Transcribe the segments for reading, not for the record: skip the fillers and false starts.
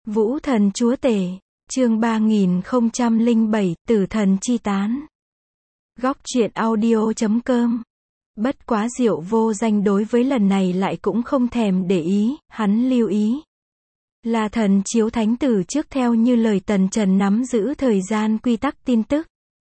Vũ thần chúa tể, chương 3007, tử thần chi tán. Góc truyện audio.com. Bất quá Diệu Vô Danh đối với lần này lại cũng không thèm để ý, hắn lưu ý là thần chiếu thánh tử trước theo như lời Tần Trần nắm giữ thời gian quy tắc tin tức.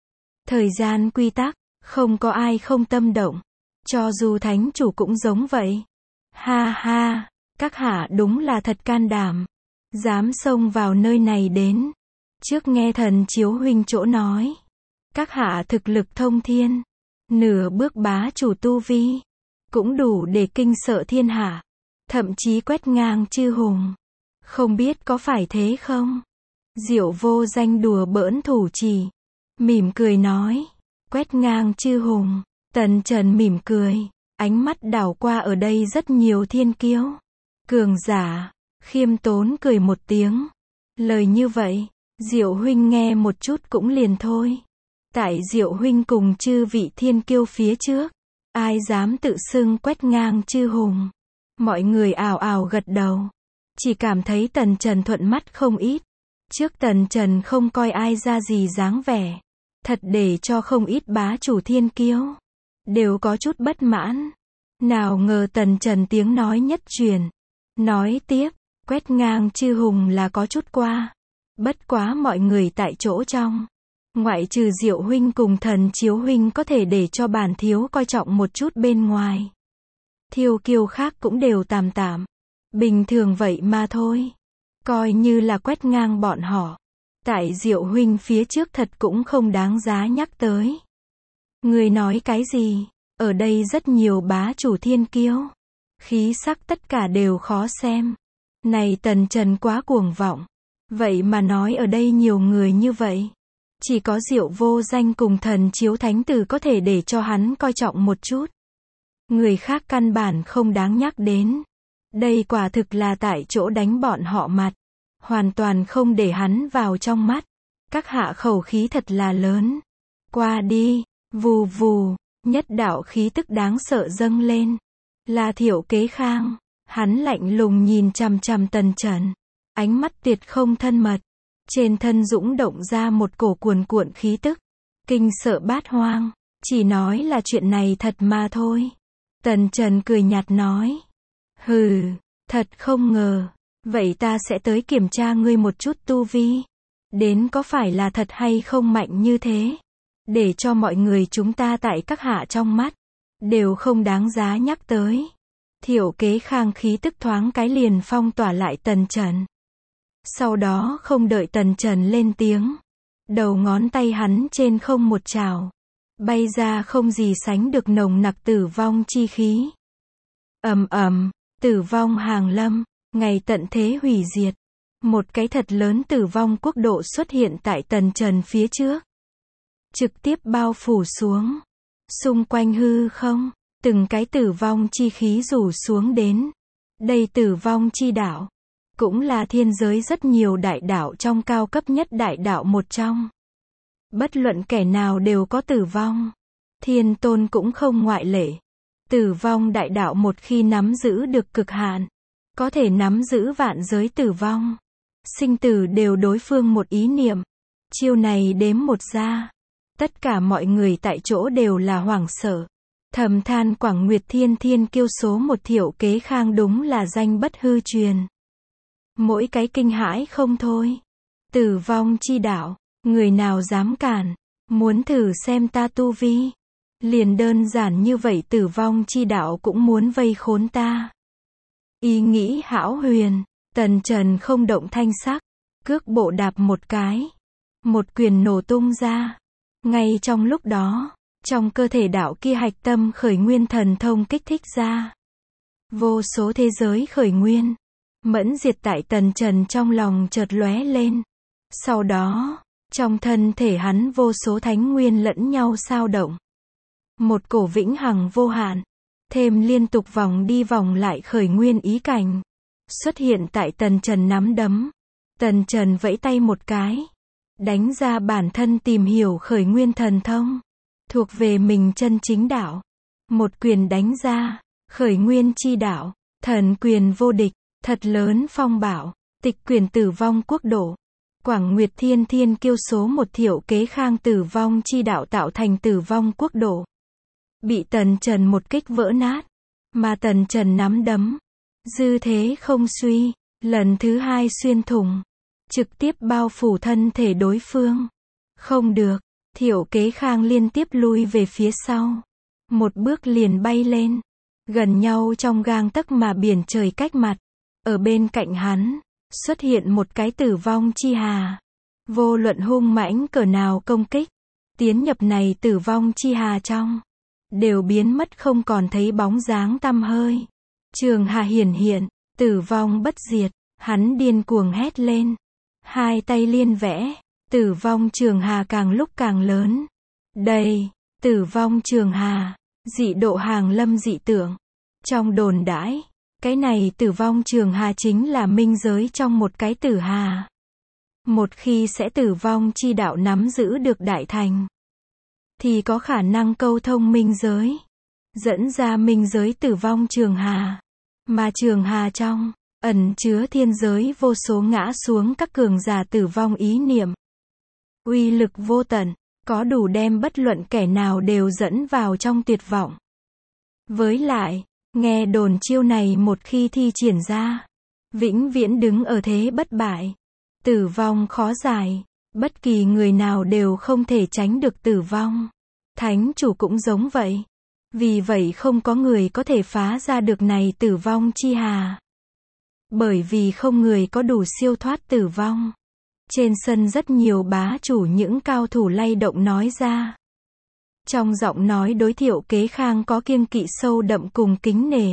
Thời gian quy tắc, không có ai không tâm động. Cho dù thánh chủ cũng giống vậy. Ha ha, các hạ đúng là thật can đảm. Dám xông vào nơi này đến. Trước nghe thần chiếu huynh chỗ nói. Các hạ thực lực thông thiên. Nửa bước bá chủ tu vi. Cũng đủ để kinh sợ thiên hạ. Thậm chí quét ngang chư hùng. Không biết có phải thế không? Diệu Vô Danh đùa bỡn thủ chỉ. Mỉm cười nói. Quét ngang chư hùng. Tần Trần mỉm cười. Ánh mắt đảo qua ở đây rất nhiều thiên kiêu. Cường giả. Khiêm tốn cười một tiếng. Lời như vậy, Diệu huynh nghe một chút cũng liền thôi. Tại Diệu huynh cùng chư vị thiên kiêu phía trước, ai dám tự xưng quét ngang chư hùng. Mọi người ào ào gật đầu. Chỉ cảm thấy Tần Trần thuận mắt không ít. Trước Tần Trần không coi ai ra gì dáng vẻ. Thật để cho không ít bá chủ thiên kiêu đều có chút bất mãn. Nào ngờ Tần Trần tiếng nói nhất truyền. Nói tiếp. Quét ngang chư hùng là có chút qua. Bất quá mọi người tại chỗ trong. Ngoại trừ Diệu huynh cùng thần chiếu huynh có thể để cho bản thiếu coi trọng một chút bên ngoài. Thiêu kiêu khác cũng đều tạm tạm. Bình thường vậy mà thôi. Coi như là quét ngang bọn họ. Tại Diệu huynh phía trước thật cũng không đáng giá nhắc tới. Người nói cái gì? Ở đây rất nhiều bá chủ thiên kiêu. Khí sắc tất cả đều khó xem. Này Tần Trần quá cuồng vọng. Vậy mà nói ở đây nhiều người như vậy. Chỉ có Diệu Vô Danh cùng thần chiếu thánh tử có thể để cho hắn coi trọng một chút. Người khác căn bản không đáng nhắc đến. Đây quả thực là tại chỗ đánh bọn họ mặt. Hoàn toàn không để hắn vào trong mắt. Các hạ khẩu khí thật là lớn. Qua đi, vù vù, nhất đạo khí tức đáng sợ dâng lên. Là Thiệu Kế Khang. Hắn lạnh lùng nhìn chằm chằm Tần Trần. Ánh mắt tuyệt không thân mật. Trên thân dũng động ra một cổ cuồn cuộn khí tức. Kinh sợ bát hoang. Chỉ nói là chuyện này thật mà thôi. Tần Trần cười nhạt nói. Hừ, thật không ngờ. Vậy ta sẽ tới kiểm tra ngươi một chút tu vi. Đến có phải là thật hay không mạnh như thế. Để cho mọi người chúng ta tại các hạ trong mắt. Đều không đáng giá nhắc tới. Thiệu Kế Khang khí tức thoáng cái liền phong tỏa lại Tần Trần. Sau đó không đợi Tần Trần lên tiếng. Đầu ngón tay hắn trên không một trào. Bay ra không gì sánh được nồng nặc tử vong chi khí. Ầm ầm, tử vong hàng lâm, ngày tận thế hủy diệt. Một cái thật lớn tử vong quốc độ xuất hiện tại Tần Trần phía trước. Trực tiếp bao phủ xuống. Xung quanh hư không. Từng cái tử vong chi khí rủ xuống đến. Đây tử vong chi đạo. Cũng là thiên giới rất nhiều đại đạo trong cao cấp nhất đại đạo một trong. Bất luận kẻ nào đều có tử vong. Thiên tôn cũng không ngoại lệ. Tử vong đại đạo một khi nắm giữ được cực hạn. Có thể nắm giữ vạn giới tử vong. Sinh tử đều đối phương một ý niệm. Chiêu này đếm một ra. Tất cả mọi người tại chỗ đều là hoảng sợ. Thầm than Quảng Nguyệt Thiên thiên kiêu số một Thiệu Kế Khang đúng là danh bất hư truyền. Mỗi cái kinh hãi không thôi. Tử vong chi đạo, người nào dám cản, muốn thử xem ta tu vi. Liền đơn giản như vậy tử vong chi đạo cũng muốn vây khốn ta. Ý nghĩ hão huyền, Tần Trần không động thanh sắc, cước bộ đạp một cái. Một quyền nổ tung ra. Ngay trong lúc đó. Trong cơ thể đạo kia hạch tâm khởi nguyên thần thông kích thích ra. Vô số thế giới khởi nguyên. Mẫn diệt tại Tần Trần trong lòng chợt lóe lên. Sau đó, trong thân thể hắn vô số thánh nguyên lẫn nhau xao động. Một cổ vĩnh hằng vô hạn. Thêm liên tục vòng đi vòng lại khởi nguyên ý cảnh. Xuất hiện tại Tần Trần nắm đấm. Tần Trần vẫy tay một cái. Đánh ra bản thân tìm hiểu khởi nguyên thần thông. Thuộc về mình chân chính đạo. Một quyền đánh ra. Khởi nguyên chi đạo. Thần quyền vô địch. Thật lớn phong bảo. Tịch quyển Tử vong quốc độ. Quảng Nguyệt Thiên Thiên Kiêu số 1 Thiệu Kế Khang tử vong chi đạo tạo thành Tử vong quốc độ. Bị Tần Trần một kích vỡ nát. Mà Tần Trần nắm đấm. Dư thế không suy. Lần thứ 2 xuyên thủng. Trực tiếp bao phủ thân thể đối phương. Không được. Thiệu Kế Khang liên tiếp lui về phía sau. Một bước liền bay lên. Gần nhau trong gang tấc mà biển trời cách mặt. Ở bên cạnh hắn, xuất hiện một cái tử vong chi hà. Vô luận hung mãnh cỡ nào công kích, tiến nhập này tử vong chi hà trong, đều biến mất không còn thấy bóng dáng tăm hơi. Trường hà hiển hiện, tử vong bất diệt, hắn điên cuồng hét lên. Hai tay liên vẽ, tử vong trường hà càng lúc càng lớn. Đây, tử vong trường hà, dị độ hàng lâm dị tượng. Trong đồn đãi, cái này tử vong trường hà chính là minh giới trong một cái tử hà. Một khi sẽ tử vong chi đạo nắm giữ được đại thành, thì có khả năng câu thông minh giới, dẫn ra minh giới tử vong trường hà. Mà trường hà trong, ẩn chứa thiên giới vô số ngã xuống các cường giả tử vong ý niệm. Uy lực vô tận, có đủ đem bất luận kẻ nào đều dẫn vào trong tuyệt vọng. Với lại, nghe đồn chiêu này một khi thi triển ra, vĩnh viễn đứng ở thế bất bại. Tử vong khó giải, bất kỳ người nào đều không thể tránh được tử vong. Thánh chủ cũng giống vậy. Vì vậy không có người có thể phá ra được này tử vong chi hà. Bởi vì không người có đủ siêu thoát tử vong. Trên sân rất nhiều bá chủ những cao thủ lay động nói ra. Trong giọng nói đối Thiệu Kế Khang có kiêng kỵ sâu đậm cùng kính nể.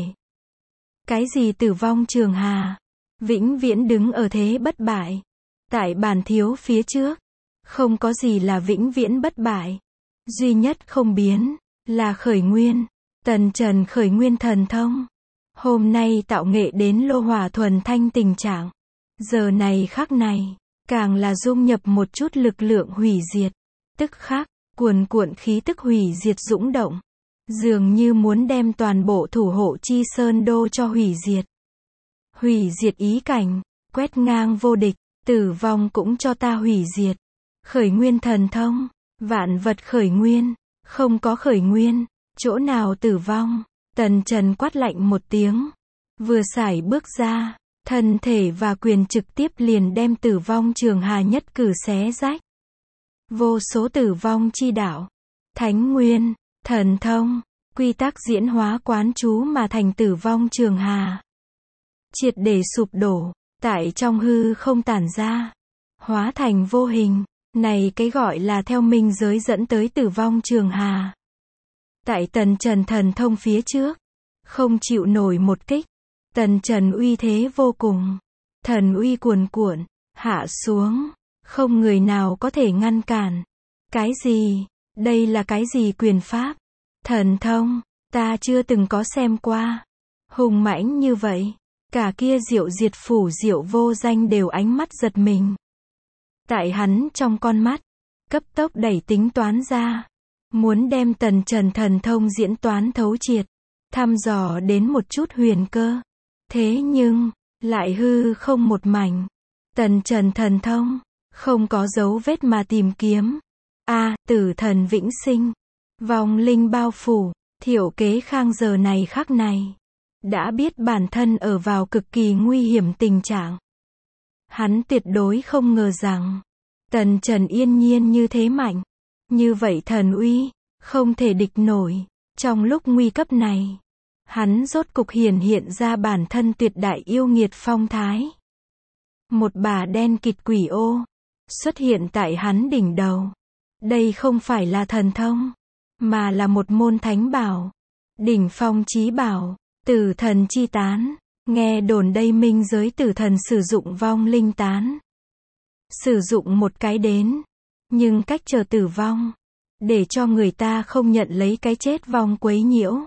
Cái gì tử vong trường hà? Vĩnh viễn đứng ở thế bất bại. Tại bản thiếu phía trước, không có gì là vĩnh viễn bất bại. Duy nhất không biến, là khởi nguyên. Tần Trần khởi nguyên thần thông. Hôm nay tạo nghệ đến lô hỏa thuần thanh tình trạng. Giờ này khắc này, càng là dung nhập một chút lực lượng hủy diệt. Tức khắc, cuồn cuộn khí tức hủy diệt dũng động. Dường như muốn đem toàn bộ thủ hộ chi sơn đô cho hủy diệt. Hủy diệt ý cảnh, quét ngang vô địch, tử vong cũng cho ta hủy diệt. Khởi nguyên thần thông, vạn vật khởi nguyên, không có khởi nguyên, chỗ nào tử vong. Tần Trần quát lạnh một tiếng. Vừa sải bước ra, thân thể và quyền trực tiếp liền đem tử vong trường hà nhất cử xé rách. Vô số tử vong chi đạo, thánh nguyên, thần thông, quy tắc diễn hóa quán chú mà thành tử vong trường hà. Triệt để sụp đổ, tại trong hư không tản ra, hóa thành vô hình. Này cái gọi là theo minh giới dẫn tới tử vong trường hà. Tại Tần Trần thần thông phía trước, không chịu nổi một kích. Tần Trần uy thế vô cùng. Thần uy cuồn cuộn, hạ xuống. Không người nào có thể ngăn cản. Cái gì? Đây là cái gì quyền pháp? Thần thông, ta chưa từng có xem qua. Hùng mãnh như vậy. Cả kia Diệu Diệt Phủ Diệu Vô Danh đều ánh mắt giật mình. Tại hắn trong con mắt, cấp tốc đẩy tính toán ra. Muốn đem Tần Trần thần thông diễn toán thấu triệt. Thăm dò đến một chút huyền cơ. Thế nhưng, lại hư không một mảnh. Tần Trần thần thông, không có dấu vết mà tìm kiếm. Tử thần vĩnh sinh. Vong linh bao phủ. Thiệu Kế Khang giờ này khắc này. Đã biết bản thân ở vào cực kỳ nguy hiểm tình trạng. Hắn tuyệt đối không ngờ rằng, Tần Trần yên nhiên như thế mạnh. Như vậy thần uy, không thể địch nổi. Trong lúc nguy cấp này, hắn rốt cục hiện ra bản thân tuyệt đại yêu nghiệt phong thái. Một bà đen kịt quỷ ô, xuất hiện tại hắn đỉnh đầu. Đây không phải là thần thông, mà là một môn thánh bảo. Đỉnh phong chí bảo, tử thần chi tán. Nghe đồn đây minh giới tử thần sử dụng vong linh tán. Sử dụng một cái đến, nhưng cách chờ tử vong, để cho người ta không nhận lấy cái chết vong quấy nhiễu.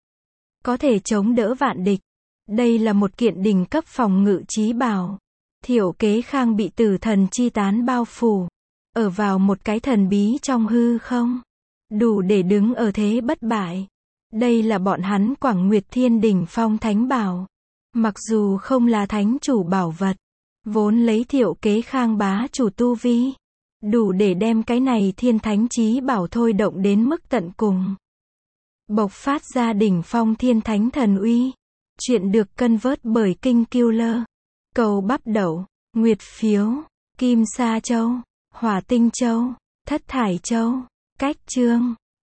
Có thể chống đỡ vạn địch. Đây là một kiện đỉnh cấp phòng ngự chí bảo. Thiệu Kế Khang bị tử thần chi tán bao phủ. Ở vào một cái thần bí trong hư không. Đủ để đứng ở thế bất bại. Đây là bọn hắn Quảng Nguyệt Thiên đỉnh phong thánh bảo. Mặc dù không là thánh chủ bảo vật, Vốn lấy Thiệu Kế Khang bá chủ tu vi, đủ để đem cái này thiên thánh chí bảo thôi động đến mức tận cùng. Bộc phát ra đỉnh phong thiên thánh thần uy. Chuyện được cân vớt bởi Kinh Killer. Cầu Bắp Đậu, Nguyệt Phiếu, Kim Sa Châu, Hỏa Tinh Châu, Thất Thải Châu, Cách Chương.